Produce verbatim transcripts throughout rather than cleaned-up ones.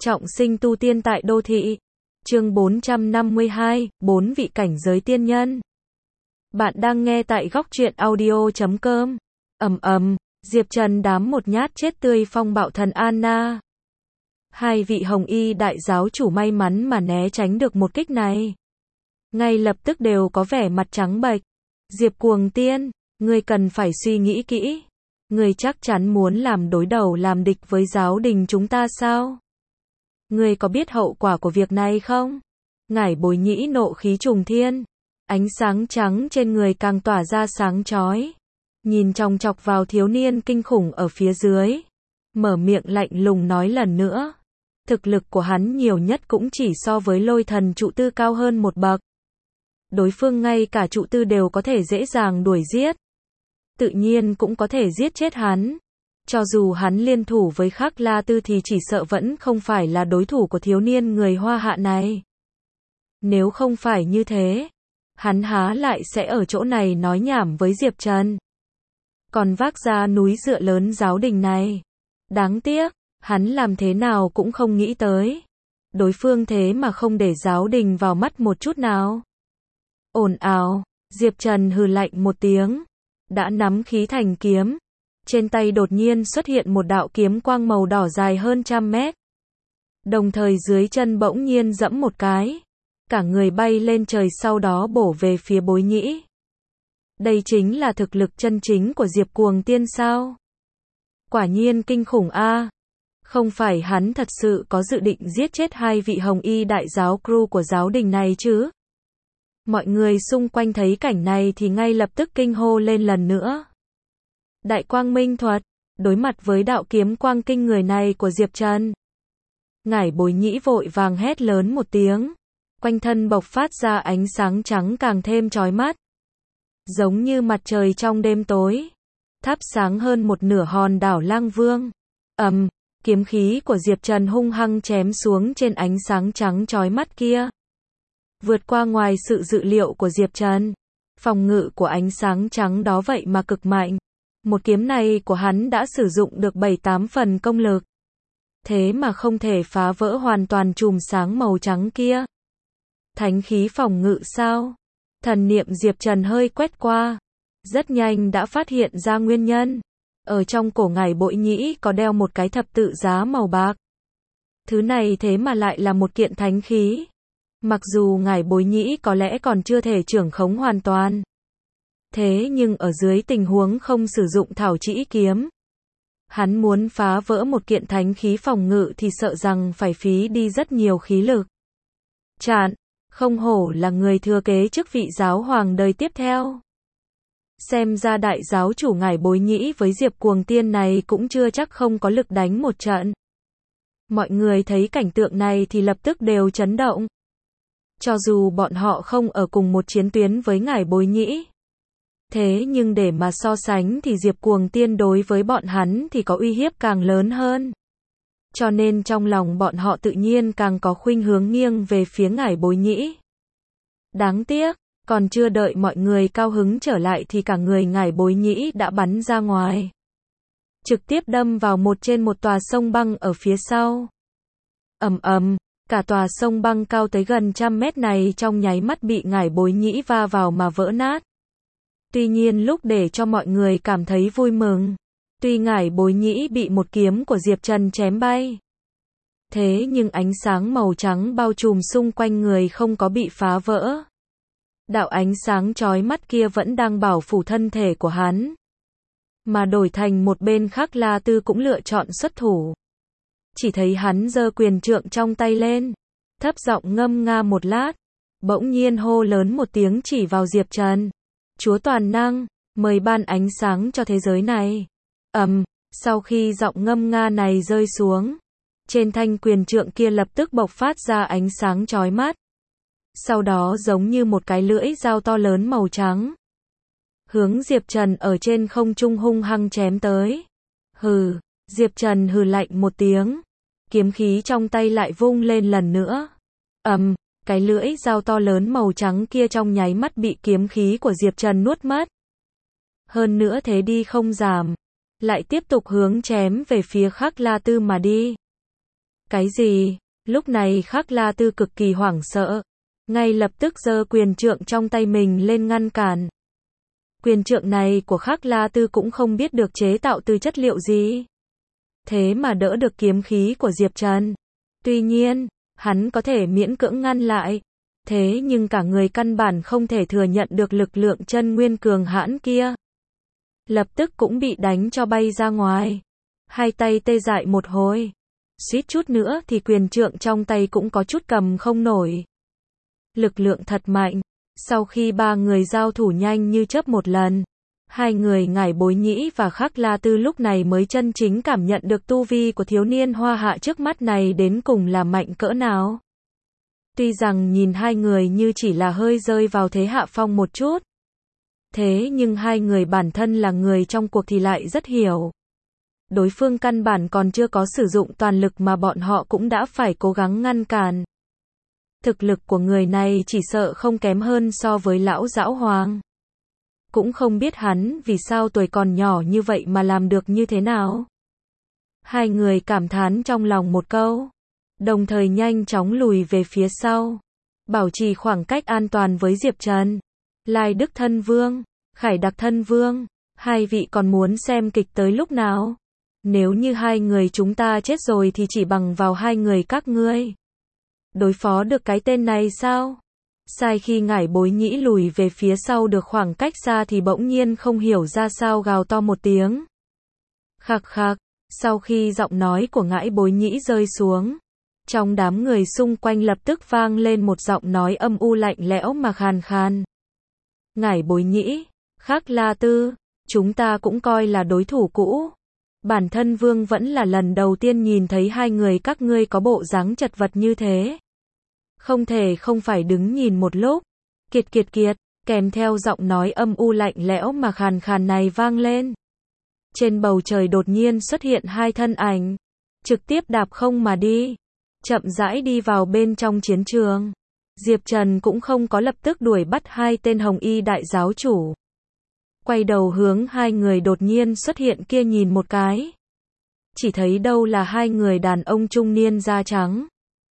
Trọng sinh tu tiên tại đô thị. Chương bốn trăm năm mươi hai, bốn vị cảnh giới tiên nhân. Bạn đang nghe tại góc truyện audio chấm com. Ầm ầm, Diệp Trần đám một nhát chết tươi phong bạo thần Anna. Hai vị hồng y đại giáo chủ may mắn mà né tránh được một kích này. Ngay lập tức đều có vẻ mặt trắng bệch. Diệp Cuồng Tiên, ngươi cần phải suy nghĩ kỹ. Ngươi chắc chắn muốn làm đối đầu làm địch với giáo đình chúng ta sao? Ngươi có biết hậu quả của việc này không? Ngải Bối Nhĩ nộ khí trùng thiên. Ánh sáng trắng trên người càng tỏa ra sáng chói. Nhìn chòng chọc vào thiếu niên kinh khủng ở phía dưới. Mở miệng lạnh lùng nói lần nữa. Thực lực của hắn nhiều nhất cũng chỉ so với lôi thần trụ tư cao hơn một bậc. Đối phương ngay cả trụ tư đều có thể dễ dàng đuổi giết. Tự nhiên cũng có thể giết chết hắn. Cho dù hắn liên thủ với Khắc La Tư thì chỉ sợ vẫn không phải là đối thủ của thiếu niên người Hoa Hạ này. Nếu không phải như thế, hắn há lại sẽ ở chỗ này nói nhảm với Diệp Trần. Còn vác ra núi dựa lớn giáo đình này. Đáng tiếc, hắn làm thế nào cũng không nghĩ tới. Đối phương thế mà không để giáo đình vào mắt một chút nào. Ồn ào, Diệp Trần hừ lạnh một tiếng. Đã nắm khí thành kiếm. Trên tay đột nhiên xuất hiện một đạo kiếm quang màu đỏ dài hơn trăm mét. Đồng thời dưới chân bỗng nhiên giẫm một cái. Cả người bay lên trời sau đó bổ về phía Bối Nhĩ. Đây chính là thực lực chân chính của Diệp Cuồng Tiên sao? Quả nhiên kinh khủng a. Không phải hắn thật sự có dự định giết chết hai vị hồng y đại giáo crew của giáo đình này chứ? Mọi người xung quanh thấy cảnh này thì ngay lập tức kinh hô lên lần nữa. Đại quang minh thuật, đối mặt với đạo kiếm quang kinh người này của Diệp Trần. Ngải Bối Nhĩ vội vàng hét lớn một tiếng. Quanh thân bộc phát ra ánh sáng trắng càng thêm chói mắt. Giống như mặt trời trong đêm tối. Thắp sáng hơn một nửa hòn đảo Lang Vương. Ầm, kiếm khí của Diệp Trần hung hăng chém xuống trên ánh sáng trắng chói mắt kia. Vượt qua ngoài sự dự liệu của Diệp Trần. Phòng ngự của ánh sáng trắng đó vậy mà cực mạnh. Một kiếm này của hắn đã sử dụng được bảy tám phần công lực. Thế mà không thể phá vỡ hoàn toàn chùm sáng màu trắng kia. Thánh khí phòng ngự sao? Thần niệm Diệp Trần hơi quét qua. Rất nhanh đã phát hiện ra nguyên nhân. Ở trong cổ Ngải Bối Nhĩ có đeo một cái thập tự giá màu bạc. Thứ này thế mà lại là một kiện thánh khí. Mặc dù Ngải Bối Nhĩ có lẽ còn chưa thể trưởng khống hoàn toàn. Thế nhưng ở dưới tình huống không sử dụng thảo trĩ kiếm. Hắn muốn phá vỡ một kiện thánh khí phòng ngự thì sợ rằng phải phí đi rất nhiều khí lực. Chạn, không hổ là người thừa kế chức vị giáo hoàng đời tiếp theo. Xem ra đại giáo chủ Ngải Bối Nhĩ với Diệp Cuồng Tiên này cũng chưa chắc không có lực đánh một trận. Mọi người thấy cảnh tượng này thì lập tức đều chấn động. Cho dù bọn họ không ở cùng một chiến tuyến với Ngải Bối Nhĩ. Thế nhưng để mà so sánh thì Diệp Cuồng Tiên đối với bọn hắn thì có uy hiếp càng lớn hơn. Cho nên trong lòng bọn họ tự nhiên càng có khuynh hướng nghiêng về phía Ngải Bối Nhĩ. Đáng tiếc, còn chưa đợi mọi người cao hứng trở lại thì cả người Ngải Bối Nhĩ đã bắn ra ngoài. Trực tiếp đâm vào một trên một tòa sông băng ở phía sau. Ầm ầm, cả tòa sông băng cao tới gần trăm mét này trong nháy mắt bị Ngải Bối Nhĩ va vào mà vỡ nát. Tuy nhiên lúc để cho mọi người cảm thấy vui mừng. Tuy Ngải Bối Nhĩ bị một kiếm của Diệp Trần chém bay. Thế nhưng ánh sáng màu trắng bao trùm xung quanh người không có bị phá vỡ. Đạo ánh sáng chói mắt kia vẫn đang bảo phủ thân thể của hắn. Mà đổi thành một bên khác La Tư cũng lựa chọn xuất thủ. Chỉ thấy hắn giơ quyền trượng trong tay lên. Thấp giọng ngâm nga một lát. Bỗng nhiên hô lớn một tiếng chỉ vào Diệp Trần. Chúa toàn năng, mời ban ánh sáng cho thế giới này. Ầm, um, sau khi giọng ngâm nga này rơi xuống, trên thanh quyền trượng kia lập tức bộc phát ra ánh sáng chói mắt. Sau đó giống như một cái lưỡi dao to lớn màu trắng. Hướng Diệp Trần ở trên không trung hung hăng chém tới. Hừ, Diệp Trần hừ lạnh một tiếng. Kiếm khí trong tay lại vung lên lần nữa. Ầm, um, cái lưỡi dao to lớn màu trắng kia trong nháy mắt bị kiếm khí của Diệp Trần nuốt mất. Hơn nữa thế đi không giảm. Lại tiếp tục hướng chém về phía Khắc La Tư mà đi. Cái gì? Lúc này Khắc La Tư cực kỳ hoảng sợ, ngay lập tức giơ quyền trượng trong tay mình lên ngăn cản. Quyền trượng này của Khắc La Tư cũng không biết được chế tạo từ chất liệu gì, thế mà đỡ được kiếm khí của Diệp Trần. Tuy nhiên, hắn có thể miễn cưỡng ngăn lại, thế nhưng cả người căn bản không thể thừa nhận được lực lượng chân nguyên cường hãn kia. Lập tức cũng bị đánh cho bay ra ngoài. Hai tay tê dại một hồi. Suýt chút nữa thì quyền trượng trong tay cũng có chút cầm không nổi. Lực lượng thật mạnh. Sau khi ba người giao thủ nhanh như chớp một lần, hai người Ngải Bối Nhĩ và Khắc La Tư lúc này mới chân chính cảm nhận được tu vi của thiếu niên hoa hạ trước mắt này đến cùng là mạnh cỡ nào. Tuy rằng nhìn hai người như chỉ là hơi rơi vào thế hạ phong một chút, thế nhưng hai người bản thân là người trong cuộc thì lại rất hiểu. Đối phương căn bản còn chưa có sử dụng toàn lực mà bọn họ cũng đã phải cố gắng ngăn cản. Thực lực của người này chỉ sợ không kém hơn so với lão Dão Hoàng. Cũng không biết hắn vì sao tuổi còn nhỏ như vậy mà làm được như thế nào. Hai người cảm thán trong lòng một câu, đồng thời nhanh chóng lùi về phía sau, bảo trì khoảng cách an toàn với Diệp Trần. Lai Đức Thân Vương, Khải Đặc Thân Vương, hai vị còn muốn xem kịch tới lúc nào? Nếu như hai người chúng ta chết rồi thì chỉ bằng vào hai người các ngươi đối phó được cái tên này sao? Sai khi Ngải Bối Nhĩ lùi về phía sau được khoảng cách xa thì bỗng nhiên không hiểu ra sao gào to một tiếng. Khạc khạc, sau khi giọng nói của Ngải Bối Nhĩ rơi xuống, trong đám người xung quanh lập tức vang lên một giọng nói âm u lạnh lẽo mà khàn khàn. Ngải Bối Nhĩ, Khắc La Tư, chúng ta cũng coi là đối thủ cũ. Bản thân Vương vẫn là lần đầu tiên nhìn thấy hai người các ngươi có bộ dáng chật vật như thế. Không thể không phải đứng nhìn một lúc. Kiệt kiệt kiệt, kèm theo giọng nói âm u lạnh lẽo mà khàn khàn này vang lên. Trên bầu trời đột nhiên xuất hiện hai thân ảnh, trực tiếp đạp không mà đi, chậm rãi đi vào bên trong chiến trường. Diệp Trần cũng không có lập tức đuổi bắt hai tên Hồng Y đại giáo chủ. Quay đầu hướng hai người đột nhiên xuất hiện kia nhìn một cái. Chỉ thấy đâu là hai người đàn ông trung niên da trắng.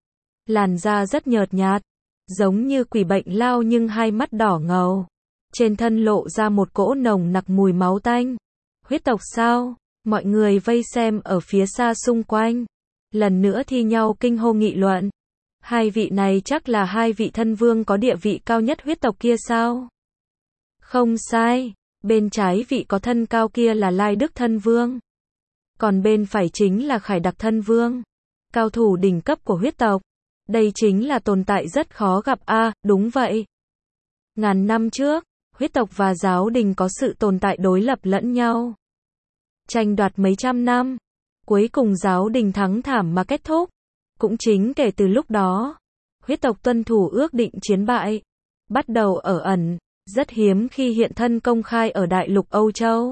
Làn da rất nhợt nhạt, giống như quỷ bệnh lao nhưng hai mắt đỏ ngầu. Trên thân lộ ra một cỗ nồng nặc mùi máu tanh. Huyết tộc sao? Mọi người vây xem ở phía xa xung quanh. Lần nữa thi nhau kinh hô nghị luận. Hai vị này chắc là hai vị thân vương có địa vị cao nhất huyết tộc kia sao? Không sai. Bên trái vị có thân cao kia là Lai Đức Thân Vương. Còn bên phải chính là Khải Đặc Thân Vương. Cao thủ đỉnh cấp của huyết tộc. Đây chính là tồn tại rất khó gặp a à, đúng vậy. Ngàn năm trước, huyết tộc và giáo đình có sự tồn tại đối lập lẫn nhau. Tranh đoạt mấy trăm năm. Cuối cùng giáo đình thắng thảm mà kết thúc. Cũng chính kể từ lúc đó, huyết tộc tuân thủ ước định chiến bại. Bắt đầu ở ẩn. Rất hiếm khi hiện thân công khai ở đại lục Âu Châu.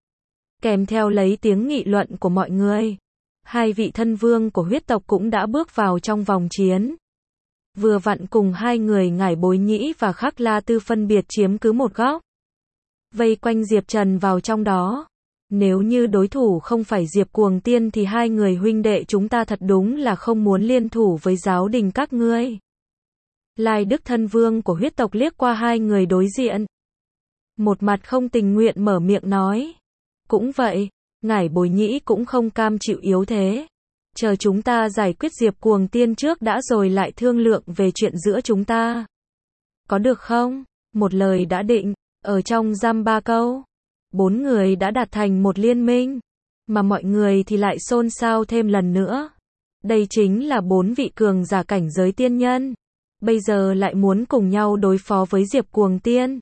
Kèm theo lấy tiếng nghị luận của mọi người, hai vị thân vương của huyết tộc cũng đã bước vào trong vòng chiến. Vừa vặn cùng hai người Ngải Bối Nhĩ và Khắc La Tư phân biệt chiếm cứ một góc. Vây quanh Diệp Trần vào trong đó. Nếu như đối thủ không phải Diệp Cuồng Tiên thì hai người huynh đệ chúng ta thật đúng là không muốn liên thủ với giáo đình các ngươi. Lai Đức Thân Vương của huyết tộc liếc qua hai người đối diện. Một mặt không tình nguyện mở miệng nói. Cũng vậy, Ngải Bối Nhĩ cũng không cam chịu yếu thế. Chờ chúng ta giải quyết Diệp Cuồng Tiên trước đã rồi lại thương lượng về chuyện giữa chúng ta. Có được không? Một lời đã định, ở trong giam ba câu. Bốn người đã đạt thành một liên minh. Mà mọi người thì lại xôn xao thêm lần nữa. Đây chính là bốn vị cường giả cảnh giới tiên nhân. Bây giờ lại muốn cùng nhau đối phó với Diệp Cuồng Tiên.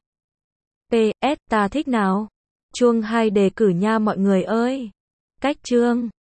pê ét ta thích nào? Chuông hai đề cử nha mọi người ơi. Cách chương